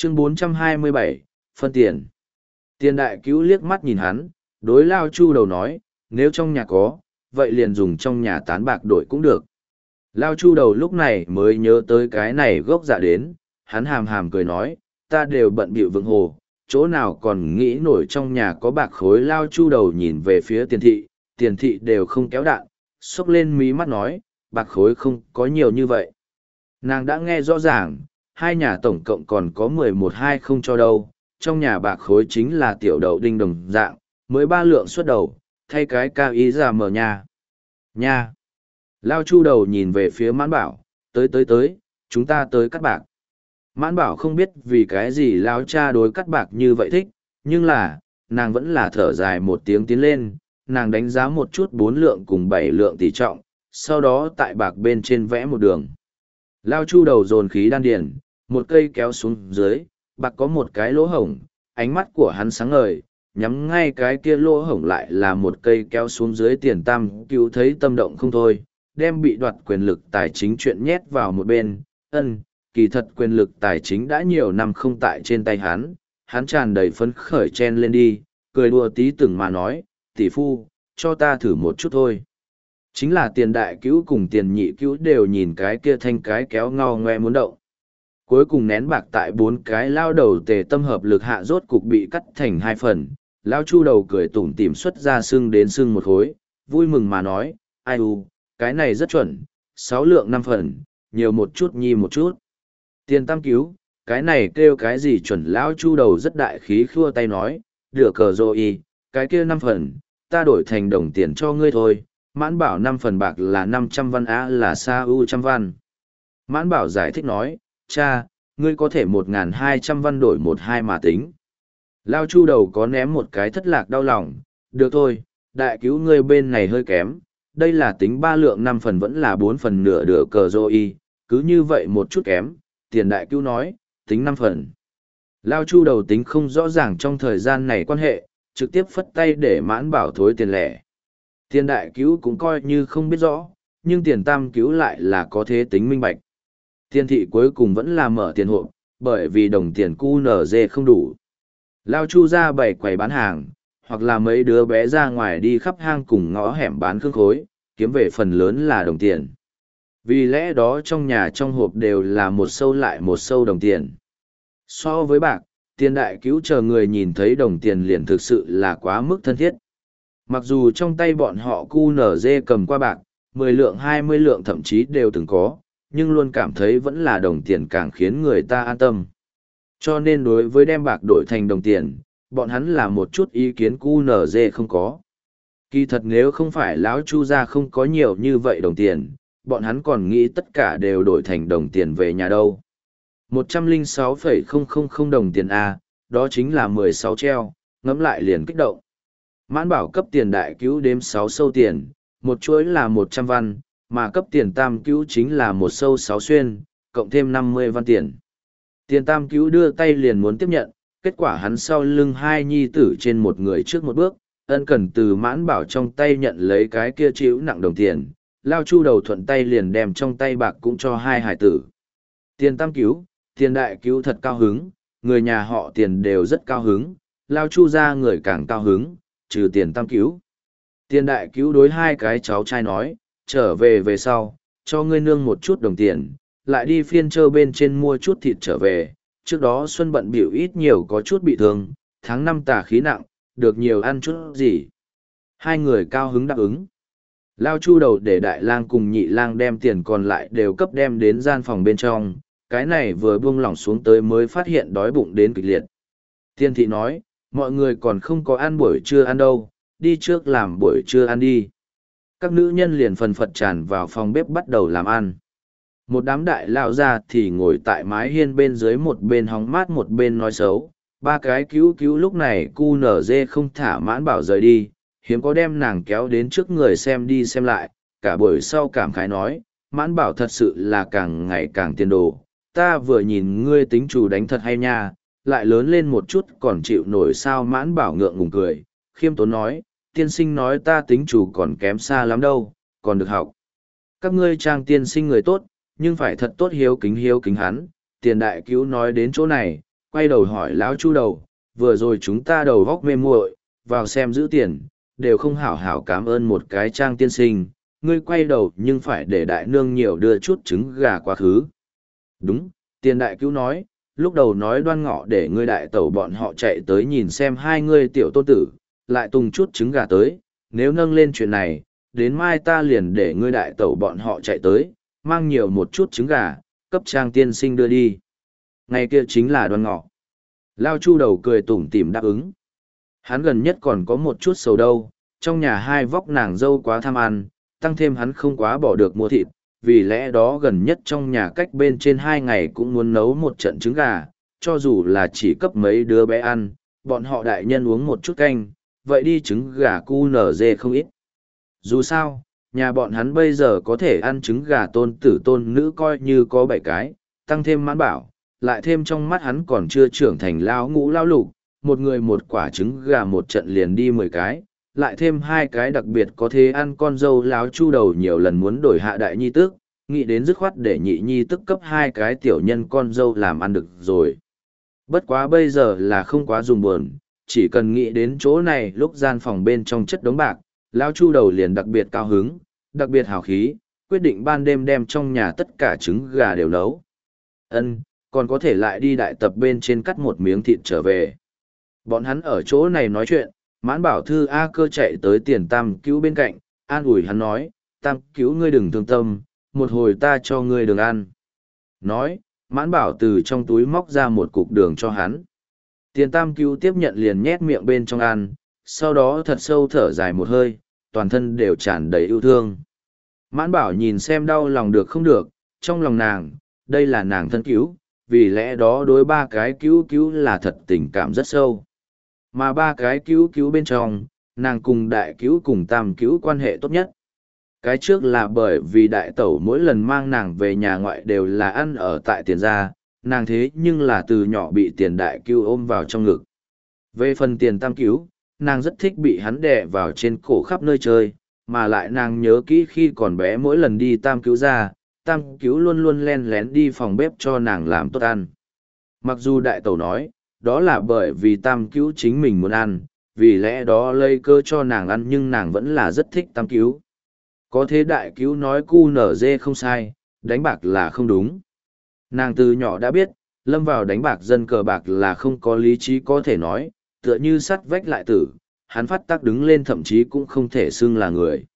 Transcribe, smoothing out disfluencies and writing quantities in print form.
Chương 427, phân tiền. Tiền đại cứu liếc mắt nhìn hắn, đối Lao Chu đầu nói, nếu trong nhà có, vậy liền dùng trong nhà tán bạc đổi cũng được. Lao Chu đầu lúc này mới nhớ tới cái này gốc dạ đến, hắn hàm hàm cười nói, ta đều bận bịu vượng hồ, chỗ nào còn nghĩ nổi trong nhà có bạc khối. Lao Chu đầu nhìn về phía tiền thị đều không kéo đạn, xốc lên mí mắt nói, bạc khối không có nhiều như vậy. Nàng đã nghe rõ ràng, hai nhà tổng cộng còn có 11-2 không cho đâu, trong nhà bạc khối chính là tiểu đậu đinh đồng dạng, mới 3 lượng xuất đầu, thay cái cao ý ra mở nhà. Nha! Lao Chu đầu nhìn về phía Mãn Bảo, tới, chúng ta tới cắt bạc. Mãn Bảo không biết vì cái gì Lao cha đối cắt bạc như vậy thích, nhưng là, nàng vẫn là thở dài một tiếng tiến lên, nàng đánh giá một chút 4 lượng cùng 7 lượng tỷ trọng, sau đó tại bạc bên trên vẽ một đường. Lao Chu đầu dồn khí đan điền, một cây kéo xuống dưới, bạc có một cái lỗ hổng, ánh mắt của hắn sáng ngời, nhắm ngay cái kia lỗ hổng lại là một cây kéo xuống dưới. Tiền tam cứu thấy tâm động không thôi, đem bị đoạt quyền lực tài chính chuyện nhét vào một bên. Kỳ thật quyền lực tài chính đã nhiều năm không tại trên tay hắn tràn đầy phấn khởi chen lên đi, cười đùa tí từng mà nói, tỷ phu, cho ta thử một chút thôi. Chính là tiền đại cứu cùng tiền nhị cứu đều nhìn cái kia thanh cái kéo ngao ngoe muốn động. Cuối cùng nén bạc tại 4 cái lao đầu tề tâm hợp lực hạ rốt cục bị cắt thành 2 phần. Lao Chu đầu cười tủm tỉm xuất ra xương đến xương một khối, vui mừng mà nói, ai u, cái này rất chuẩn, 6 lượng 5 phần, nhiều một chút nhi một chút. Tiền tam cứu, cái này kêu cái gì chuẩn. Lão Chu đầu rất đại khí khua tay nói, được cờ rồi, cái kia 5 phần, ta đổi thành đồng tiền cho ngươi thôi. Mãn Bảo 5 phần bạc là 500 văn á, là sa u trăm văn. Mãn Bảo giải thích nói, cha, ngươi có thể 1.200 văn đổi 1-2 mà tính. Lao Chu đầu có ném một cái thất lạc đau lòng, được thôi, đại cứu ngươi bên này hơi kém, đây là tính 3 lượng 5 phần vẫn là 4 phần nửa được cờ rồi, cứ như vậy một chút kém. Tiền đại cứu nói, tính 5 phần. Lao Chu đầu tính không rõ ràng trong thời gian này quan hệ, trực tiếp phất tay để Mãn Bảo thối tiền lẻ. Tiền đại cứu cũng coi như không biết rõ, nhưng tiền tam cứu lại là có thế tính minh bạch. Tiền thị cuối cùng vẫn là mở tiền hộp, bởi vì đồng tiền QNZ không đủ. Lao Chu ra bày quầy bán hàng, hoặc là mấy đứa bé ra ngoài đi khắp hang cùng ngõ hẻm bán khương khối, kiếm về phần lớn là đồng tiền. Vì lẽ đó trong nhà trong hộp đều là một sâu lại một sâu đồng tiền. So với bạc, tiền đại cứu chờ người nhìn thấy đồng tiền liền thực sự là quá mức thân thiết. Mặc dù trong tay bọn họ QNZ cầm qua bạc, 10 lượng 20 lượng thậm chí đều từng có, nhưng luôn cảm thấy vẫn là đồng tiền càng khiến người ta an tâm. Cho nên đối với đem bạc đổi thành đồng tiền, bọn hắn là một chút ý kiến QNZ không có. Kỳ thật nếu không phải lão Chu gia không có nhiều như vậy đồng tiền, bọn hắn còn nghĩ tất cả đều đổi thành đồng tiền về nhà đâu. 106,000 đồng tiền A, đó chính là 16 treo, ngẫm lại liền kích động. Mãn Bảo cấp tiền đại cứu đếm 6 sâu tiền, một chuỗi là 100 văn, mà cấp tiền tam cứu chính là một sâu 6 xuyên, cộng thêm 50 văn tiền. Tiền tam cứu đưa tay liền muốn tiếp nhận, kết quả hắn sau lưng hai nhi tử trên một người trước một bước, ân cần từ Mãn Bảo trong tay nhận lấy cái kia chịu nặng đồng tiền, Lao Chu đầu thuận tay liền đem trong tay bạc cũng cho hai hải tử. Tiền tam cứu, tiền đại cứu thật cao hứng, người nhà họ tiền đều rất cao hứng, Lao Chu ra người càng cao hứng, trừ tiền tam cứu. Tiền đại cứu đối hai cái cháu trai nói, trở về về sau, cho ngươi nương một chút đồng tiền, lại đi phiên trơ bên trên mua chút thịt trở về, trước đó Xuân bận biểu ít nhiều có chút bị thương, tháng 5 tà khí nặng, được nhiều ăn chút gì. Hai người cao hứng đáp ứng. Lao Chu đầu để đại lang cùng nhị lang đem tiền còn lại đều cấp đem đến gian phòng bên trong, cái này vừa buông lỏng xuống tới mới phát hiện đói bụng đến kịch liệt. Tiên thị nói, mọi người còn không có ăn buổi trưa ăn đâu, đi trước làm buổi trưa ăn đi. Các nữ nhân liền phần phật tràn vào phòng bếp bắt đầu làm ăn. Một đám đại lao ra thì ngồi tại mái hiên bên dưới, một bên hóng mát một bên nói xấu. Ba cái cứu cứu lúc này QNZ không thả Mãn Bảo rời đi, hiếm có đem nàng kéo đến trước người xem đi xem lại, cả buổi sau cảm khái nói, Mãn Bảo thật sự là càng ngày càng tiền đồ, ta vừa nhìn ngươi tính chủ đánh thật hay nha, lại lớn lên một chút còn chịu nổi sao. Mãn Bảo ngượng ngùng cười, khiêm tốn nói, tiên sinh nói ta tính chủ còn kém xa lắm đâu, còn được học. Các ngươi trang tiên sinh người tốt, nhưng phải thật tốt hiếu kính hắn. Tiền đại cứu nói đến chỗ này, quay đầu hỏi lão chu đầu, vừa rồi chúng ta đầu góc mê muội, vào xem giữ tiền, đều không hảo hảo cảm ơn một cái Trang tiên sinh, ngươi quay đầu nhưng phải để đại nương nhiều đưa chút trứng gà quá khứ. Đúng, tiền đại cứu nói, lúc đầu nói Đoan Ngọ để ngươi đại tẩu bọn họ chạy tới nhìn xem hai ngươi tiểu tôn tử, lại tung chút trứng gà tới, nếu nâng lên chuyện này, đến mai ta liền để ngươi đại tẩu bọn họ chạy tới, mang nhiều một chút trứng gà, cấp Trang tiên sinh đưa đi. Ngày kia chính là Đoan Ngọ. Lao Chu đầu cười tủm tỉm đáp ứng. Hắn gần nhất còn có một chút sầu đâu, trong nhà hai vóc nàng dâu quá tham ăn, tăng thêm hắn không quá bỏ được mua thịt, vì lẽ đó gần nhất trong nhà cách bên trên 2 ngày cũng muốn nấu một trận trứng gà, cho dù là chỉ cấp mấy đứa bé ăn, bọn họ đại nhân uống một chút canh, vậy đi trứng gà cu nở dê không ít. Dù sao, nhà bọn hắn bây giờ có thể ăn trứng gà tôn tử tôn nữ coi như có 7 cái, tăng thêm Mãn Bảo, lại thêm trong mắt hắn còn chưa trưởng thành lao ngũ lao lục, một người một quả trứng gà một trận liền đi 10 cái, lại thêm 2 cái đặc biệt có thể ăn con dâu láo chu đầu nhiều lần muốn đổi hạ đại nhi tức, nghĩ đến dứt khoát để nhị nhi tức cấp 2 cái tiểu nhân con dâu làm ăn được rồi. Bất quá bây giờ là không quá dùng buồn, chỉ cần nghĩ đến chỗ này lúc gian phòng bên trong chất đống bạc, lao chu đầu liền đặc biệt cao hứng, đặc biệt hào khí, quyết định ban đêm đem trong nhà tất cả trứng gà đều nấu. Còn có thể lại đi đại tập bên trên cắt một miếng thịt trở về. Bọn hắn ở chỗ này nói chuyện, Mãn Bảo Thư A Cơ chạy tới Tiền Tam Cứu bên cạnh, an ủi hắn nói, Tam Cứu ngươi đừng thương tâm, một hồi ta cho ngươi đường ăn. Nói, Mãn Bảo từ trong túi móc ra một cục đường cho hắn. Tiền Tam Cứu tiếp nhận liền nhét miệng bên trong ăn, sau đó thật sâu thở dài một hơi, toàn thân đều tràn đầy yêu thương. Mãn Bảo nhìn xem đau lòng được không được, trong lòng nàng, đây là nàng thân cứu, vì lẽ đó đối 3 cái cứu cứu là thật tình cảm rất sâu. Mà 3 cái cứu cứu bên trong, nàng cùng đại cứu cùng tam cứu quan hệ tốt nhất. Cái trước là bởi vì đại tẩu mỗi lần mang nàng về nhà ngoại đều là ăn ở tại Tiền gia, nàng thế nhưng là từ nhỏ bị Tiền đại cứu ôm vào trong ngực. Về phần Tiền tam cứu, nàng rất thích bị hắn đè vào trên cổ khắp nơi chơi, mà lại nàng nhớ kỹ khi còn bé mỗi lần đi tam cứu ra, tam cứu luôn luôn len lén đi phòng bếp cho nàng làm tốt ăn. Mặc dù đại tẩu nói, đó là bởi vì tam cứu chính mình muốn ăn, vì lẽ đó lây cơ cho nàng ăn, nhưng nàng vẫn là rất thích tam cứu. Có thế đại cứu nói cu nở dê không sai, đánh bạc là không đúng. Nàng từ nhỏ đã biết, lâm vào đánh bạc dân cờ bạc là không có lý trí có thể nói, tựa như sắt vách lại tử, hắn phát tác đứng lên thậm chí cũng không thể xưng là người.